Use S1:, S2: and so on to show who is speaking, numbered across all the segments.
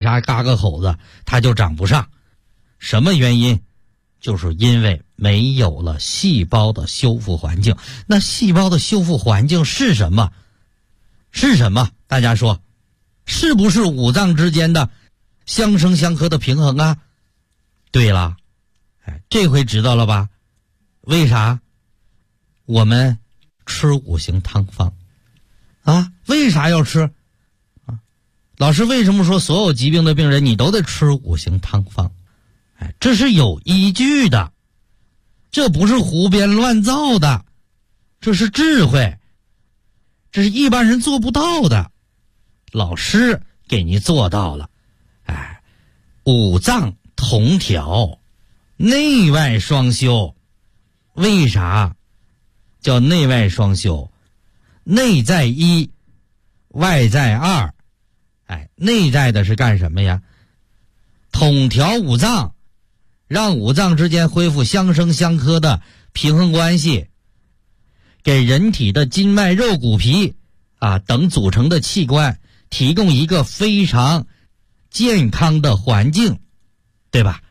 S1: 啥嘎个口子，它就长不上。什么原因？就是因为没有了细胞的修复环境。那细胞的修复环境是什么？是什么？大家说，是不是五脏之间的相生相克的平衡啊？对了，这回知道了吧？为啥我们吃五行汤方啊？为啥要吃啊？老师为什么说所有疾病的病人你都得吃五行汤方？这是有依据的，这不是胡编乱造的，这是智慧，这是一般人做不到的，老师给你做到了。五脏同调，内外双修。为啥叫内外双修？内在一，外在二。内在的是干什么呀？统调五脏，让五脏之间恢复相生相克的平衡关系，给人体的筋脉肉骨皮等组成的器官提供一个非常健康的环境，对吧？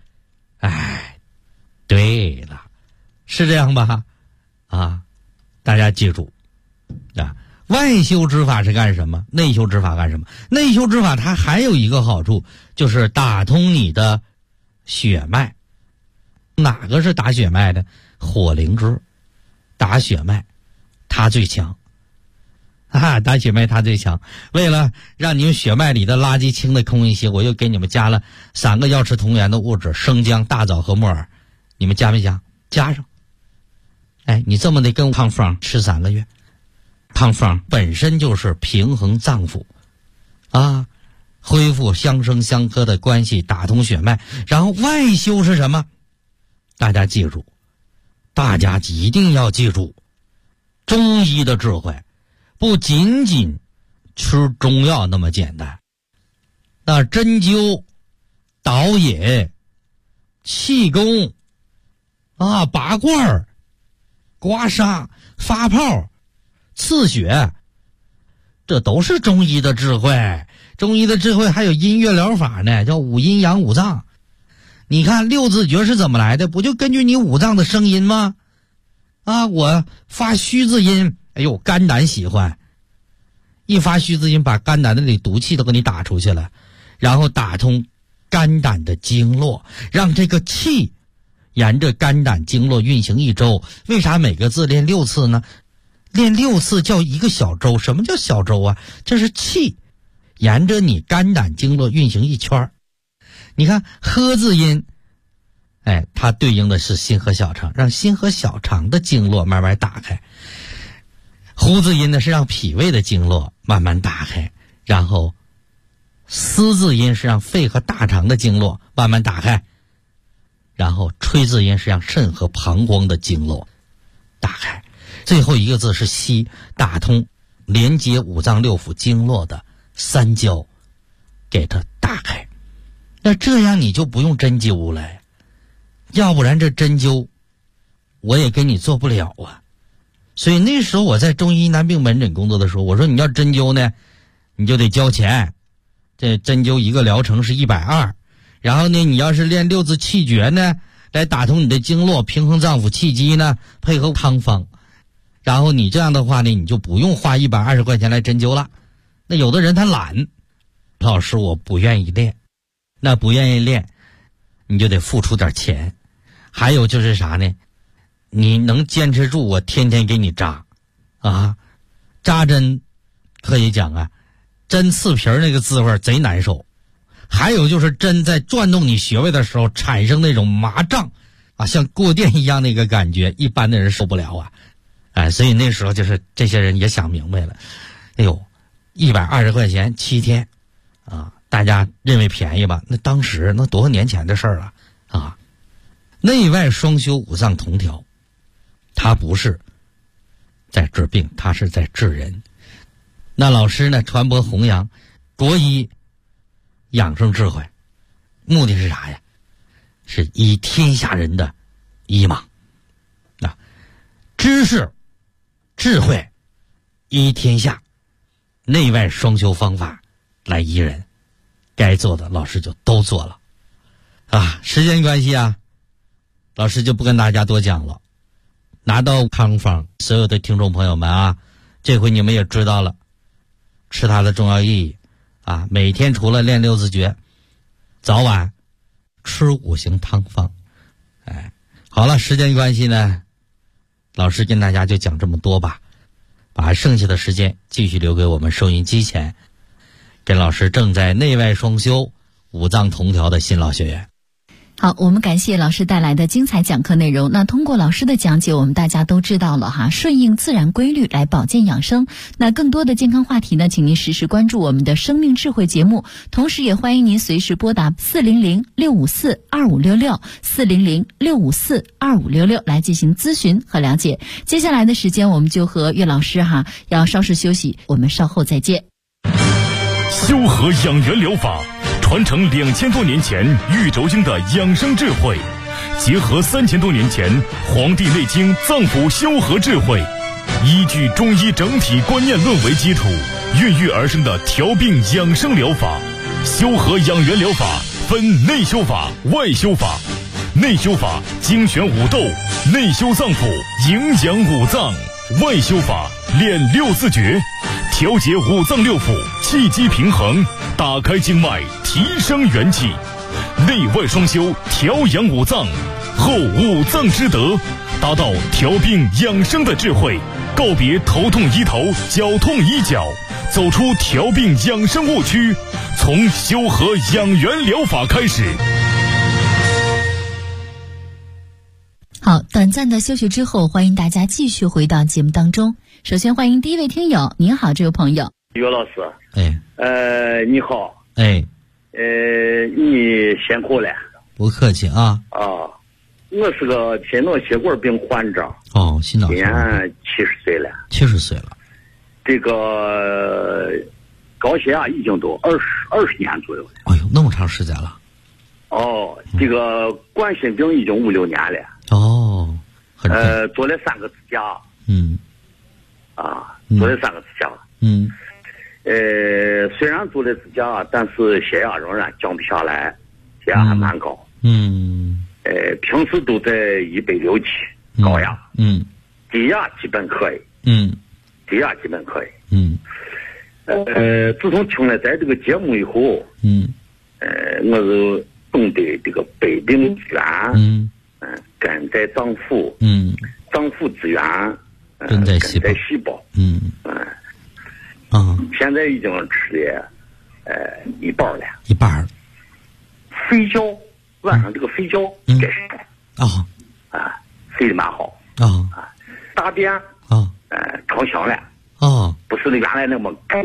S1: 对了，是这样吧？大家记住外修之法是干什么？内修之法干什么？内修之法它还有一个好处，就是打通你的血脉。哪个是打血脉的？火灵芝打血脉它最强打血脉它最强。为了让你们血脉里的垃圾清的空一些，我又给你们加了3个药食同源的物质：生姜、大枣和木耳。你们加没加？加上。你这么的跟汤方吃3个月。汤方本身就是平衡脏腑恢复相生相克的关系，打通血脉。然后外修是什么？大家记住，大家一定要记住，中医的智慧不仅仅吃中药那么简单。那针灸、导引、气功拔罐、刮痧、发泡、刺血，这都是中医的智慧。中医的智慧还有音乐疗法呢，叫五阴阳五脏。你看六字诀是怎么来的？不就根据你五脏的声音吗？我发虚字音，肝胆喜欢，一发虚字音把肝胆的里毒气都给你打出去了，然后打通肝胆的经络，让这个气沿着肝胆经络运行一周。为啥每个字练6次呢？练6次叫一个小周。什么叫小周啊？这是气沿着你肝胆经络运行一圈。你看呵字音，它对应的是心和小肠，让心和小肠的经络慢慢打开。呼字音呢是让脾胃的经络慢慢打开，然后嘶字音是让肺和大肠的经络慢慢打开，然后吹字音是让肾和膀胱的经络打开，最后一个字是息，打通连接五脏六腑经络的三焦，给它打开。那这样你就不用针灸了，要不然这针灸我也给你做不了啊。所以那时候我在中医男病门诊工作的时候，我说你要针灸呢你就得交钱，这针灸一个疗程是120，然后呢你要是练6字气诀呢来打通你的经络，平衡脏腑气机呢，配合汤方，然后你这样的话呢你就不用花120块钱来针灸了。那有的人他懒，老师我不愿意练，那不愿意练你就得付出点钱。还有就是啥呢，你能坚持住我天天给你扎扎针可以讲针刺皮那个滋味贼难受。还有就是针在转动你穴位的时候产生那种麻胀像过电一样那个感觉，一般的人受不了所以那时候就是这些人也想明白了，120块钱7天大家认为便宜吧？那当时那多少年前的事儿了内外双修，五脏同调，它不是在治病，它是在治人。那老师呢传播弘扬国医养生智慧，目的是啥呀？是医天下人的医盲知识智慧医天下，内外双修方法来医人。 该做的老师就都做了。时间关系老师就不跟大家多讲了。拿到汤方，所有的听众朋友们这回你们也知道了吃它的重要意义每天除了练6字诀，早晚吃5行汤方。好了，时间关系呢，老师跟大家就讲这么多吧，把剩下的时间继续留给我们收音机前跟老师正在内外双修五脏同调的新老学员。
S2: 好，我们感谢老师带来的精彩讲课内容。那通过老师的讲解，我们大家都知道了顺应自然规律来保健养生。那更多的健康话题呢，请您实时关注我们的生命智慧节目，同时也欢迎您随时拨打400-654-2566 400-654-2566来进行咨询和了解。接下来的时间，我们就和岳老师要稍事休息，我们稍后再见。
S3: 修和养元疗法传承2000多年前玉轴经的养生智慧，结合3000多年前《黄帝内经》脏腑修和智慧，依据中医整体观念论为基础，孕育而生的调病养生疗法。修和养元疗法分内修法、外修法。内修法精选五斗，内修脏腑，营养五脏；外修法练6字诀，调节五脏六腑，气机平衡，打开经脉，提升元气。内外双修，调养五脏，后五脏之德，达到调病养生的智慧，告别头痛医头，脚痛医脚，走出调病养生误区，从修和养元疗法开始。
S2: 好，短暂的休息之后，欢迎大家继续回到节目当中。首先欢迎第一位听友，您好，这位朋友。
S4: 岳老师，你好，你辛苦了。
S1: 不客气我
S4: 是个心脑血管病患者。
S1: 心脑血管
S4: 病，70岁了。
S1: 70岁了。
S4: 这个高血压已经都20年左右了。
S1: 哎呦，那么长时间了。
S4: 这个冠心病已经5、6年了。做了3个支架。做了3个支架。虽然做了支架，但是血压仍然降不下来，血压还蛮高。平时都在160、高压。低压基本可以。低压基本可以。自从听了在这个节目以后，我就懂得这个百病之源，根在脏腑，脏腑之源，
S1: 根在细
S4: 胞。现在已经吃了一半了。睡觉晚上这个睡觉该睡。睡得蛮好。大便成型了。不是原来那么高。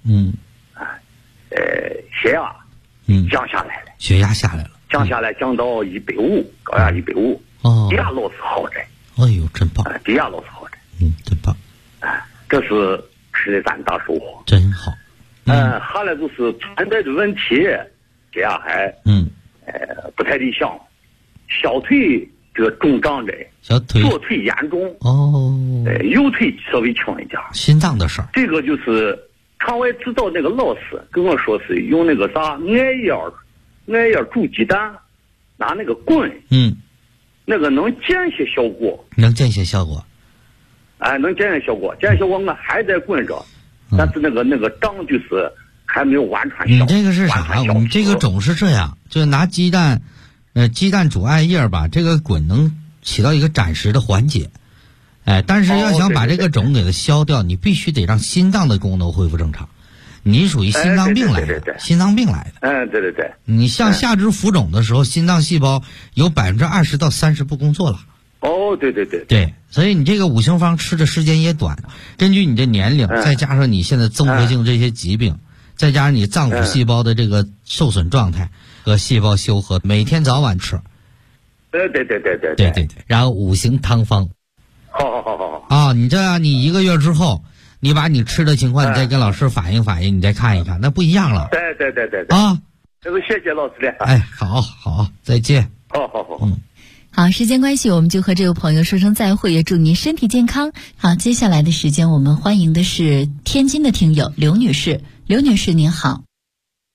S4: 血压降下来了。
S1: 血压下来了。
S4: 降下来，降到150，高压150。低压老是好着。
S1: 哎呦，真棒。
S4: 低压老是好着。
S1: 真棒。
S4: 这是吃的咱大收获。
S1: 真好。
S4: 后来就是存在的问题，血压还不太理想，小腿这个肿胀着，左腿严重。右腿稍微轻一点。
S1: 心脏的事儿。
S4: 这个就是场外指导那个老师跟我说是用那个啥艾叶煮鸡蛋，拿那个滚，那个能见些效果。
S1: 能见些效果。
S4: 能见些效果。见效果我还在滚着，但是那个胀就是还没有完全消。
S1: 你这个是啥？我们这个种是这样，就拿鸡蛋煮艾叶吧，这个滚能起到一个暂时的缓解。但是要想把这个种给它消掉，你必须得让心脏的功能恢复正常。你属于心脏病来的。心脏病来的。
S4: 对。
S1: 你像下肢浮肿的时候，心脏细胞有20%到30%不工作了。对，所以你这个5行方吃的时间也短，根据你的年龄，再加上你现在综合性这些疾病，再加上你脏腑细胞的这个受损状态和细胞修和，每天早晚吃。
S4: 对。
S1: 然后5行汤方。
S4: 好。
S1: 你这样，你1个月之后，你把你吃的情况，你再跟老师反映，你再看一看，那不一样了。
S4: 对。这个谢谢老师了。
S1: 好，再见。
S4: 好。
S2: 好，时间关系，我们就和这位朋友说声再会，也祝您身体健康。好，接下来的时间，我们欢迎的是天津的听友刘女士。刘女士您好。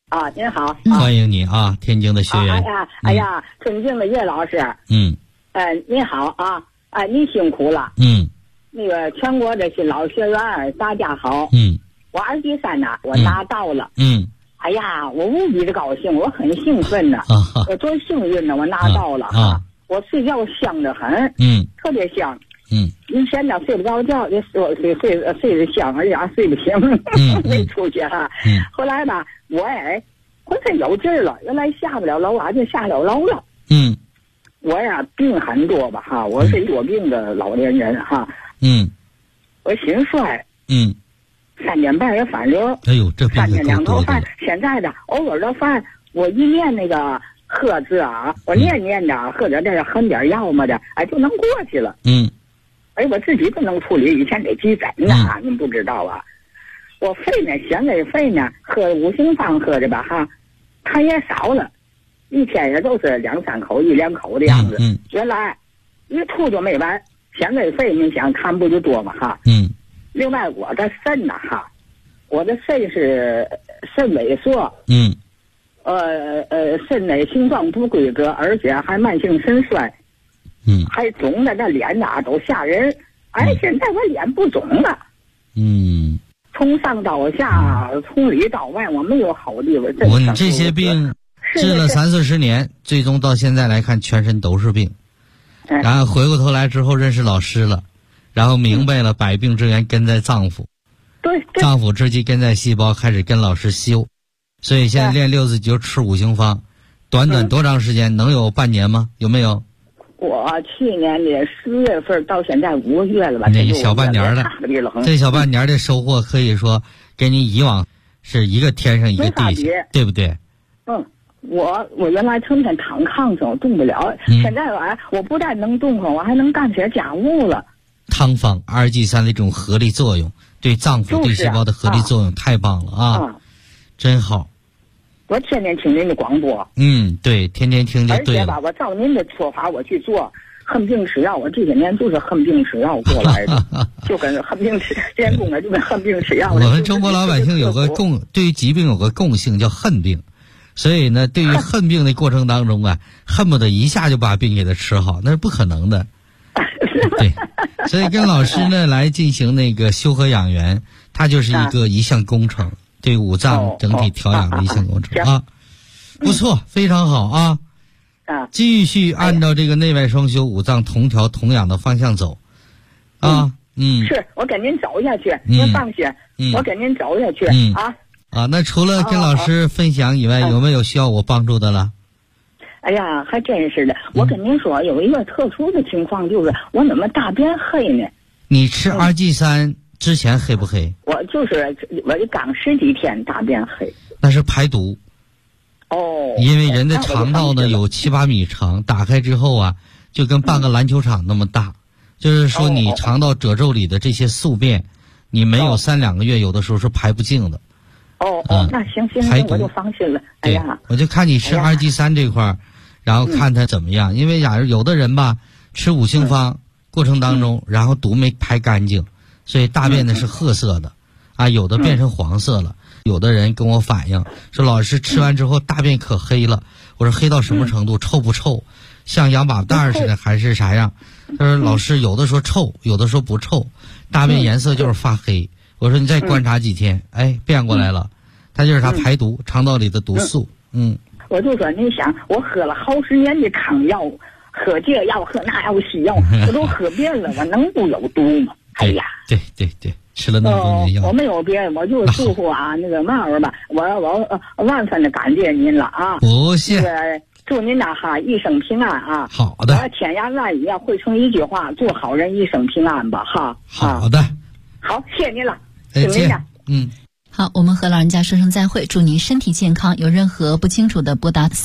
S5: 啊，您好，
S1: 欢迎你啊，天津的学员。
S5: 哎呀，尊敬的岳老师。您好啊，您辛苦了。那个全国的新老学员大家好。我23呢，我拿到了。哎呀，我无比的高兴，我很兴奋呢。我多幸运呢，我拿到了哈。我睡觉香得很。特别香。以前呢睡不着觉，这睡得香，而且睡不醒，没出去哈。后来吧，我浑身有劲儿了，原来下不了楼啊，就下了楼了。我呀病很多吧哈，我是多病的老年人哈。我心衰。3点半也反流。哎呦，这3天2头饭。现在的偶尔的饭，我一念那个喝字啊，我念的，喝点这喝点药么的，就能过去了。我自己都能处理，以前得急诊呢，您不知道啊。我肺呢，现在肺呢，喝五行方喝的吧哈，它也少了，一天也都是2、3口、1、2口的样子。原来一吐就没完，现在肺你想看不就多嘛哈。另外我的肾呢哈，我的肾是肾萎缩。肾内形状不规则，而且还慢性肾衰。还肿的那脸呐都吓人。现在我脸不肿了。从上到下，从里到外，我没有好地方。
S1: 你这些病治了30-40年，最终到现在来看，全身都是病。然后回过头来之后认识老师了，然后明白了百病之源根在脏腑。
S5: 对。
S1: 脏腑之气根在细胞，开始跟老师修。所以现在练6字诀吃五行方，短多长时间？能有半年吗？有没有？
S5: 我去年的10月份到现在5个月了吧？
S1: 那小半年了，这小半年的收获可以说跟你以往是一个天上一个地下，对不对？
S5: 我原来成天躺炕上，我动不了。现在我不但能动活，我还能干些家务了。
S1: 汤方2G3的这种合力作用，对脏腑对细胞的合力作用太棒了啊！真好。
S5: 我天天听您的广播。
S1: 对，天天听就对了。
S5: 而且吧，我照您的说法我去做，恨病吃药。我这些年就是恨病吃药过来的，就跟恨病吃练功的，就跟恨病吃药。
S1: 我们中国老百姓有个对于疾病有个共性叫恨病，所以呢，对于恨病的过程当中啊，恨不得一下就把病给他吃好，那是不可能的。对，所以跟老师呢来进行那个修和养元，它就是一项工程。对五脏整体调养的一项工程啊，不错，非常好啊！继续按照这个内外双修、五脏同调同养的方向走啊！
S5: 是我跟您走下去，您放心，我跟您走下去啊！
S1: 那除了跟老师分享以外，有没有需要我帮助的了？
S5: 哎呀，还真是的！我跟您说，有一个特殊的情况，就是我怎么大便黑呢？
S1: 你吃2G3之前黑不黑？
S5: 我刚10几天大便黑，
S1: 那是排毒。因为人的肠道呢有7、8米长，打开之后啊，就跟半个篮球场那么大。就是说你肠道褶皱里的这些宿便，你没有3、2个月，有的时候是排不净的。
S5: 那行，我就放心了。哎呀，
S1: 我就看你吃2G3这块儿，然后看他怎么样。因为有的人吧，吃五行方过程当中，然后毒没排干净。所以大便呢是褐色的，有的变成黄色了。有的人跟我反映说，老师吃完之后大便可黑了。我说黑到什么程度？臭不臭？像羊粑蛋似的还是啥样？他说老师有的说臭，有的说不臭，大便颜色就是发黑。我说你再观察几天，变过来了，它就是它排毒，肠道里的毒素。
S5: 我就说你想，我喝了好10年的康药，喝这药喝那药西药，我都喝遍了，我能不有毒吗？哎呀，
S1: 对，吃了那么多年药，
S5: 我没有别的，我就祝福那个嘛吧，我万分的感谢您了啊！
S1: 不谢，
S5: 祝您一生平安啊！
S1: 好的，
S5: 千言万语汇成一句话，做好人一生平安吧！哈，
S1: 好的，
S5: 好，谢谢您了，
S1: 再见。
S2: 好，我们和老人家说声再会，祝您身体健康。有任何不清楚的，拨打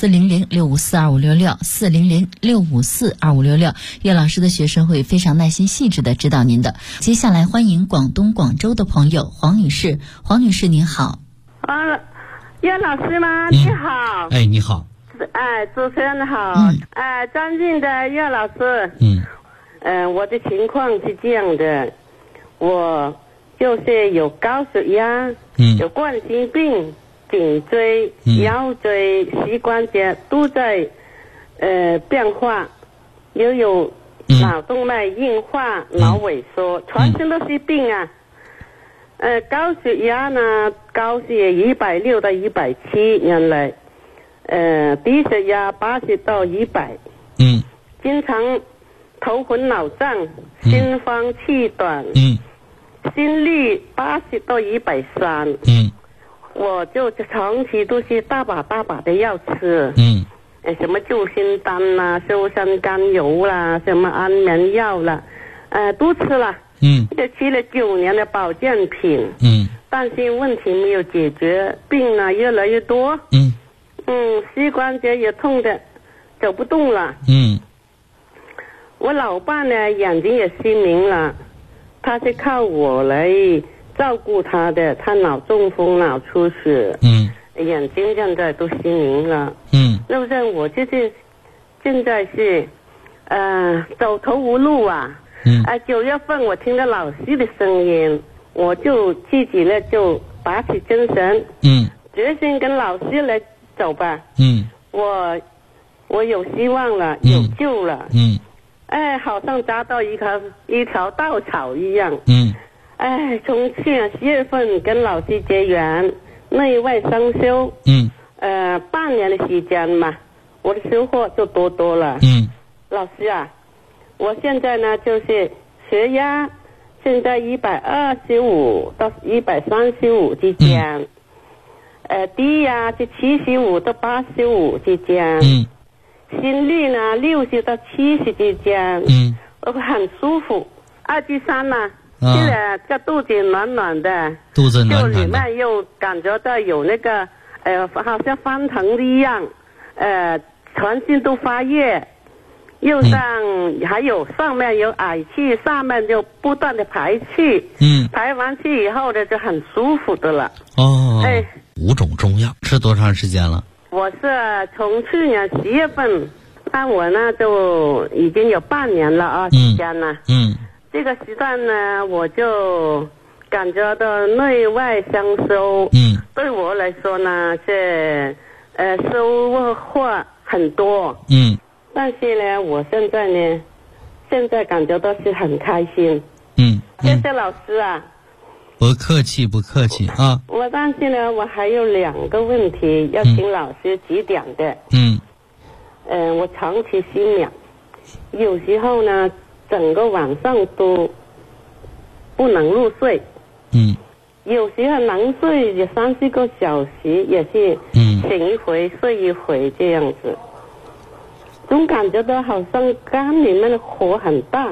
S2: 400-654-2566，400-654-2566。岳老师的学生会非常耐心细致的指导您的。接下来欢迎广东广州的朋友黄女士。黄女士您好。
S6: 岳老师吗？你好。
S1: 你好。
S6: 主持人好。尊敬的岳老师。我的情况是这样的，我就是有高血压，有冠心病， 颈椎、腰椎、膝关节都在变化，又有脑动脉硬化、脑萎缩，全身都是病啊。高血压呢，高血160到170原来，低血压80到100，经常头昏脑胀，心慌气短，心率80到130，我就长期都是大把的药吃，什么救心丹啦、修身甘油啦、什么安眠药啦，都吃了。这吃了9年的保健品，但是问题没有解决，病呢越来越多，膝关节也痛的走不动了，我老伴呢眼睛也失明了，他是靠我来照顾他的，他脑中风、脑出血，眼睛现在都失明了，那不是我就是现在是走投无路啊。9月份我听到老师的声音，我就自己呢就打起精神，决心跟老师来走吧，我有希望了，有救了，好像扎到一条稻草一样，从去年10月份跟老师结缘，内外双修，半年的时间嘛，我的收获就多了，老师啊。我现在呢就是血压现在125到135之间，低压是75到85之间，心率呢60到70之间，我很舒服。2至3呢，现在这肚子暖暖的，
S1: 肚子暖暖的，
S6: 就里面又感觉到有那个好像翻腾的一样，全身都发热。右上还有上面有氦气，上面就不断的排气，排完气以后呢就很舒服的了。
S1: 5种中药吃多长时间了？
S6: 我是从去年10月份，那我呢就已经有半年了啊，时间了。这个时段呢，我就感觉到内外相收，对我来说呢是收获很多，但是呢，我现在感觉到是很开心。谢谢老师啊。
S1: 不客气啊。
S6: 但是呢，我还有2个问题要请老师指点的。我长期失眠，有时候呢，整个晚上都不能入睡。有时候能睡也3-4个小时，也是醒一回睡一回这样子。总感觉到好像肝里面的火很大，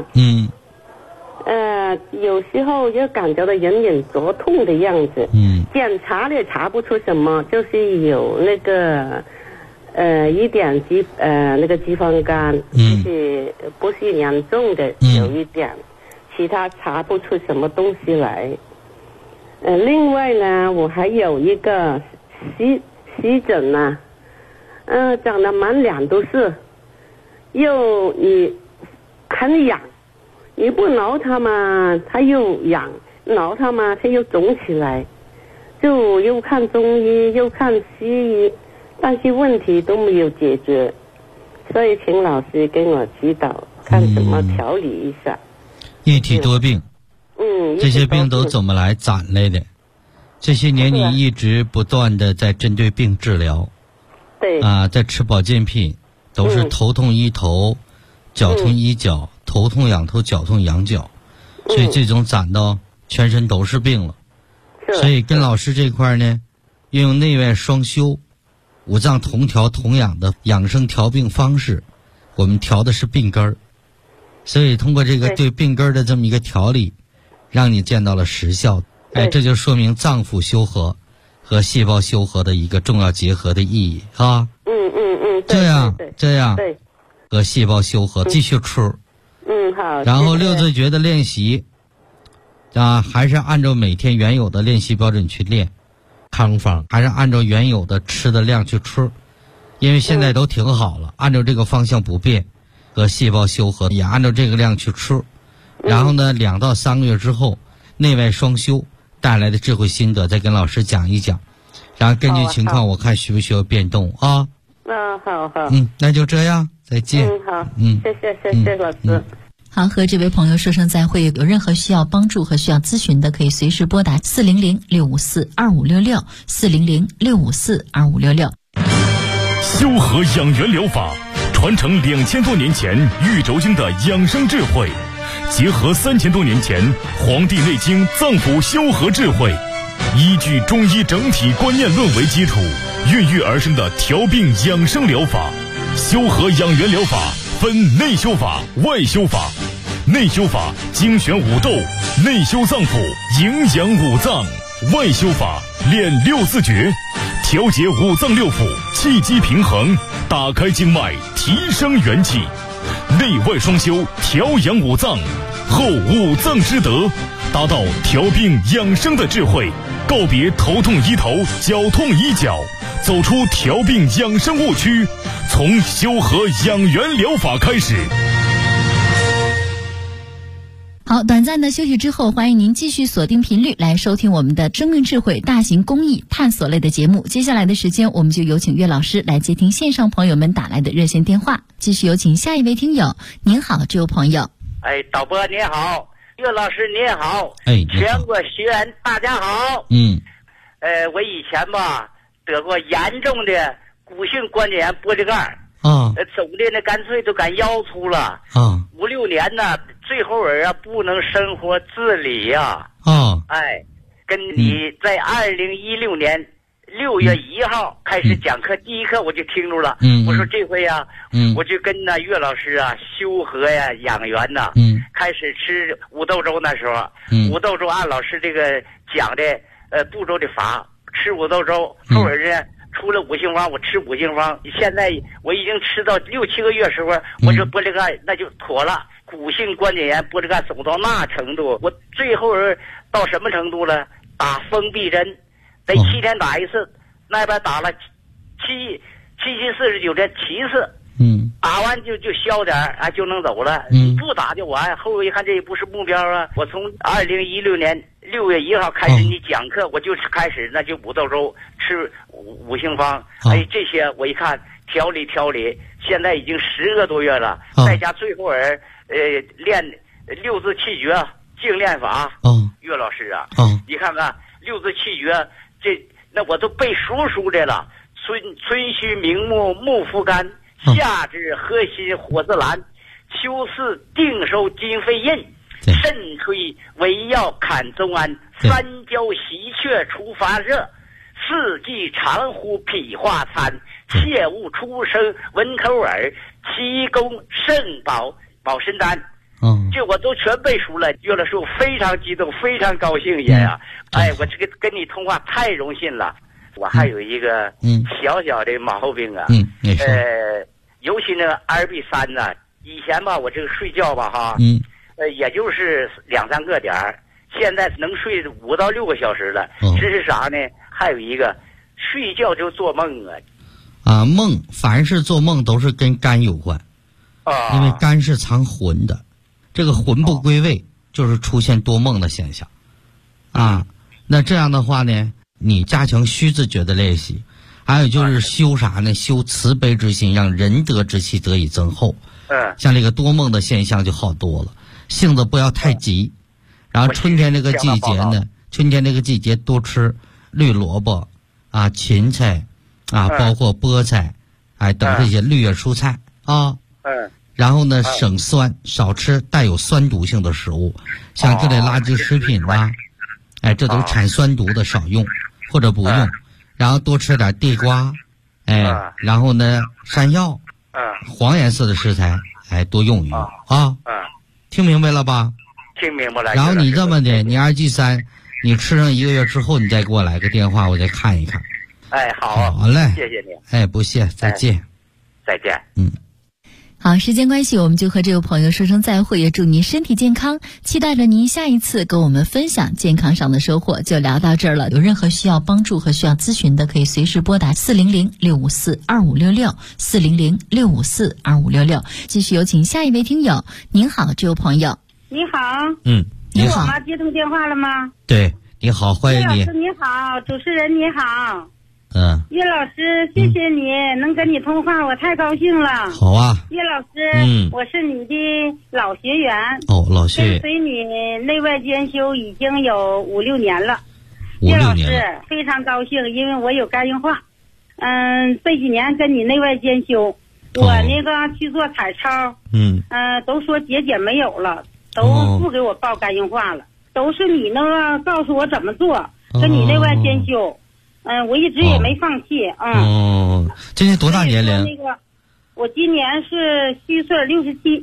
S6: 有时候又感觉到隐隐作痛的样子，检查也查不出什么，就是有那个一点那个脂肪肝，就是不是严重的，有一点，其他查不出什么东西来。另外呢，我还有一个湿疹啊，长得满脸都是。又你很痒，你不挠它嘛，它又痒；挠它嘛，它又肿起来。就又看中医，又看西医，但是问题都没有解决，所以请老师跟我指导，看怎么调理一下。
S1: 一体多病，这些病都怎么来攒来的？这些年你一直不断的在针对病治疗，
S6: 对
S1: 在吃保健品。都是头痛医头，脚痛医脚，头痛痒头，脚痛痒脚，所以这种攒到全身都是病了。所以跟老师这块呢，运用内外双修、五脏同调同养的养生调病方式，我们调的是病根儿。所以通过这个对病根儿的这么一个调理，让你见到了实效。这就说明脏腑修和和细胞修和的一个重要结合的意义啊。这样和细胞修和继续吃。
S6: 好。
S1: 然后六字诀的练习还是按照每天原有的练习标准去练，康方还是按照原有的吃的量去吃，因为现在都挺好了，按照这个方向不变，和细胞修和也按照这个量去吃。然后呢，2到3个月之后，内外双修带来的智慧心得再跟老师讲一讲， 然后根据情况我看需不需要变动啊。
S6: 好。
S1: 那就这样，再见。
S6: 好，谢谢老师。
S2: 好，和这位朋友说声再会。有任何需要帮助和需要咨询的，可以随时拨打400-654-2566 400-654-2566。
S3: 修和养元疗法传承2000多年前玉轴经的养生智慧，结合3000多年前《黄帝内经》脏腑修和智慧，依据中医整体观念论为基础，孕育而生的调病养生疗法。修和养元疗法分内修法、外修法。内修法精选五斗，内修脏腑，营养五脏；外修法练六字诀，调节五脏六腑，气机平衡，打开经脉，提升元气。内外双修，调养五脏，后五脏之德，达到调病养生的智慧。告别头痛医头，脚痛医脚，走出调病养生误区，从修和养元疗法开始。
S2: 好，短暂的休息之后，欢迎您继续锁定频率来收听我们的生命智慧大型公益探索类的节目。接下来的时间，我们就有请岳老师来接听线上朋友们打来的热线电话。继续有请下一位听友。您好，这位朋友。
S7: 导播你好，岳老师你好，全国学员大家好。我以前吧得过严重的骨性关节炎玻璃盖，肿的那干脆都赶腰粗了，5、6年呢，最后不能生活自理呀。跟你在2016年6月1号开始讲课，第一课我就听住了。我说这回我就跟岳老师修和养元开始吃五豆粥。那时候五豆粥按老师这个讲的步骤的法吃五豆粥，后边呢出了五行方，我吃五行方。现在我已经吃到6、7个月时候，我这玻璃盖那就妥了。骨性关节炎玻璃盖肿到那程度，我最后到什么程度了？打封闭针，得7天打一次，那边打了7、49天7次。打完就消点就能走了。不打就完。后来一看这也不是目标啊，我从2016年6月1号开始你讲课，我就开始那就五豆粥吃五行方。这些我一看调理，现在已经10个多月了，在家最后练六字气诀静练法。岳老师你看看六字气诀，那我都背熟的了。春须明目木肤干，夏至和心火自燃，秋四定收金肺印，肾推为药坎中安，三焦喜鹊除发热，四季长呼脾化餐，切勿出声闻口耳，七功肾保身丹。这我都全背熟了。岳老师我非常激动，非常高兴也我这个跟你通话太荣幸了。我还有一个小的毛病尤其那个2B3呢，以前吧我这个睡觉吧也就是2、3个点儿，现在能睡5到6个小时了。这是啥呢？还有一个睡觉就做梦
S1: 梦凡是做梦都是跟肝有关因为肝是藏魂的，这个魂不归位就是出现多梦的现象那这样的话呢，你加强虚字诀的练习，还有就是修啥呢？修慈悲之心，让仁德之气得以增厚。像这个多梦的现象就好多了，性子不要太急。然后春天这个季节呢，多吃绿萝卜芹菜包括菠菜等这些绿叶蔬菜然后呢省酸，少吃带有酸毒性的食物，像这类垃圾食品这都产酸毒的少用或者不用。然后多吃点地瓜然后呢山药黄颜色的食材多用一用听明白了吧？
S7: 听明白了。
S1: 然后你这么的，你2G3你吃上1个月之后，你再给我来个电话，我再看一看。好嘞，
S7: 谢谢你。
S1: 不谢，再见。
S7: 再见。
S2: 好，时间关系，我们就和这位朋友说声再会，也祝您身体健康，期待着您下一次跟我们分享健康上的收获。就聊到这儿了，有任何需要帮助和需要咨询的，可以随时拨打400-654-2566 400-654-2566。继续有请下一位听友。您好，这位朋友。
S8: 你好。
S1: 你好。
S8: 我妈接通电话了吗？
S1: 对，你好，欢迎你。
S8: 岳老师你好，主持人你好。
S6: 岳老师，谢谢你能跟你通话，我太高兴了。
S1: 好啊，
S6: 岳老师，我是你的老学员。
S1: 老学员，
S6: 跟随你内外兼修已经有5、6年了。
S1: 岳
S6: 老师非常高兴，因为我有肝硬化。这几年跟你内外兼修，我那个去做彩超，都说节俭没有了，都不给我报肝硬化了，都是你那个告诉我怎么做，跟你内外兼修。我一直也没放弃。
S1: 今年多大年龄？
S6: 那个，我今年是虚岁67。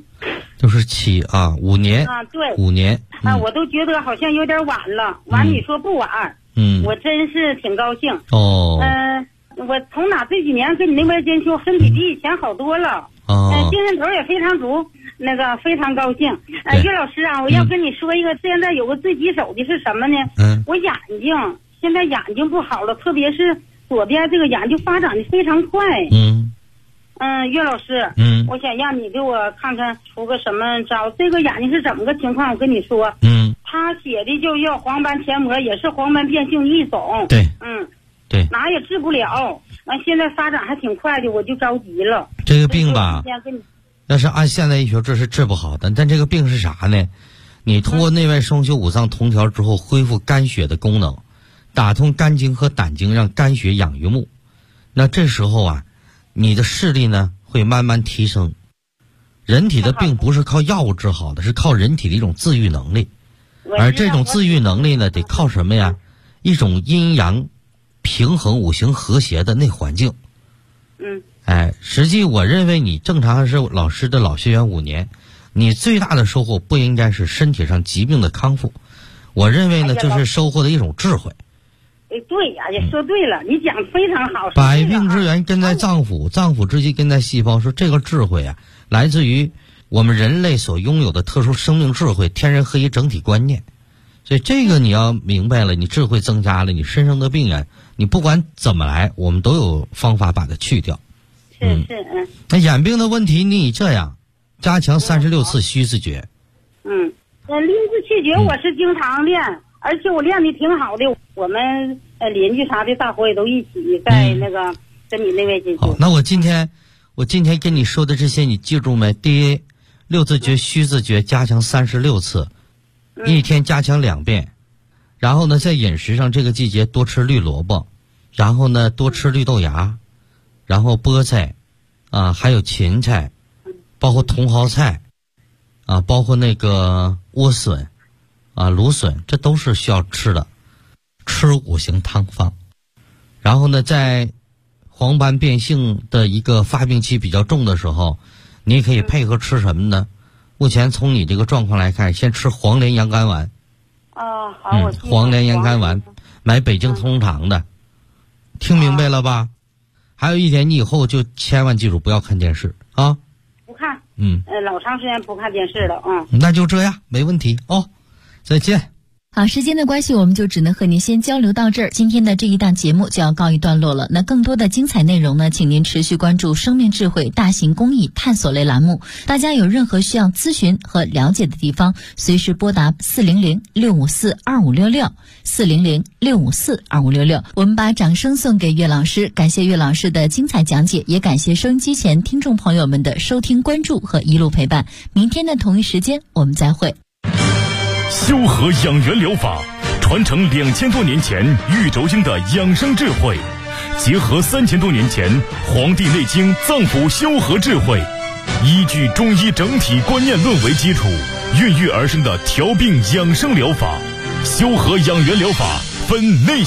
S1: 67啊，5年。
S6: 对
S1: ，5年。
S6: 我都觉得好像有点晚了。你说不晚。我真是挺高兴。我从哪这几年跟你内外兼修，身体比以前好多了。精神头也非常足，那个非常高兴。岳老师啊，我要跟你说一个，现在有个最棘手的是什么呢？我眼睛。现在眼睛不好了，特别是左边这个眼睛发展的非常快。岳老师，我想让你给我看看出个什么招。这个眼睛是怎么个情况？我跟你说，他写的就要黄斑前膜，也是黄斑变性异种。
S1: 对，对，
S6: 哪也治不了。完，现在发展还挺快的，我就着急了。
S1: 这个病吧，要是按现代医学这是治不好的。但这个病是啥呢？你通过内外双修5脏同调之后，恢复肝血的功能。打通肝经和胆经，让肝血养于目，那这时候啊，你的视力呢会慢慢提升。人体的病不是靠药物治好的，是靠人体的一种自愈能力。而这种自愈能力呢，得靠什么呀？一种阴阳平衡、五行和谐的内环境。实际我认为你正常是老师的老学员5年，你最大的收获不应该是身体上疾病的康复，我认为呢，就是收获的一种智慧。
S6: 对呀，也说对了，你讲非常好。
S1: 百病之源根在脏腑，脏腑之基根在细胞。说这个智慧啊，来自于我们人类所拥有的特殊生命智慧，天人合一整体观念。所以这个你要明白了，你智慧增加了，你身上的病啊，你不管怎么来，我们都有方法把它去掉。那眼病的问题，你这样加强36次虚字诀。
S6: 临字气诀我是经常练。而且我练的挺好的，我们邻居啥的大伙也都一起在那个跟你内外兼修。
S1: 好，那我今天跟你说的这些你记住没？第一，6字诀虚字诀加强36次，一天加强2遍。然后呢，在饮食上这个季节多吃绿萝卜，然后呢多吃绿豆芽，然后菠菜还有芹菜，包括茼蒿菜包括那个莴笋芦笋，这都是需要吃的，吃5行汤方。然后呢，在黄斑变性的一个发病期比较重的时候，你可以配合吃什么呢？目前从你这个状况来看，先吃黄连阳肝丸。
S6: 好，我
S1: 黄连阳肝丸，买北京通常的，听明白了吧？还有一点，你以后就千万记住不要看电视啊。
S6: 不看。老长时间不看电视了
S1: 那就这样，没问题再见。
S2: 好，时间的关系，我们就只能和您先交流到这儿。今天的这一档节目就要告一段落了。那更多的精彩内容呢，请您持续关注生命智慧大型公益探索类栏目。大家有任何需要咨询和了解的地方，随时拨打400-654-2566 400-654-2566。我们把掌声送给岳老师，感谢岳老师的精彩讲解，也感谢收音机前听众朋友们的收听关注和一路陪伴。明天的同一时间我们再会。
S3: 修和养元疗法传承2000多年前玉轴经的养生智慧，结合3000多年前《黄帝内经》脏腑修和智慧，依据中医整体观念论为基础，孕育而生的调病养生疗法。修和养元疗法分内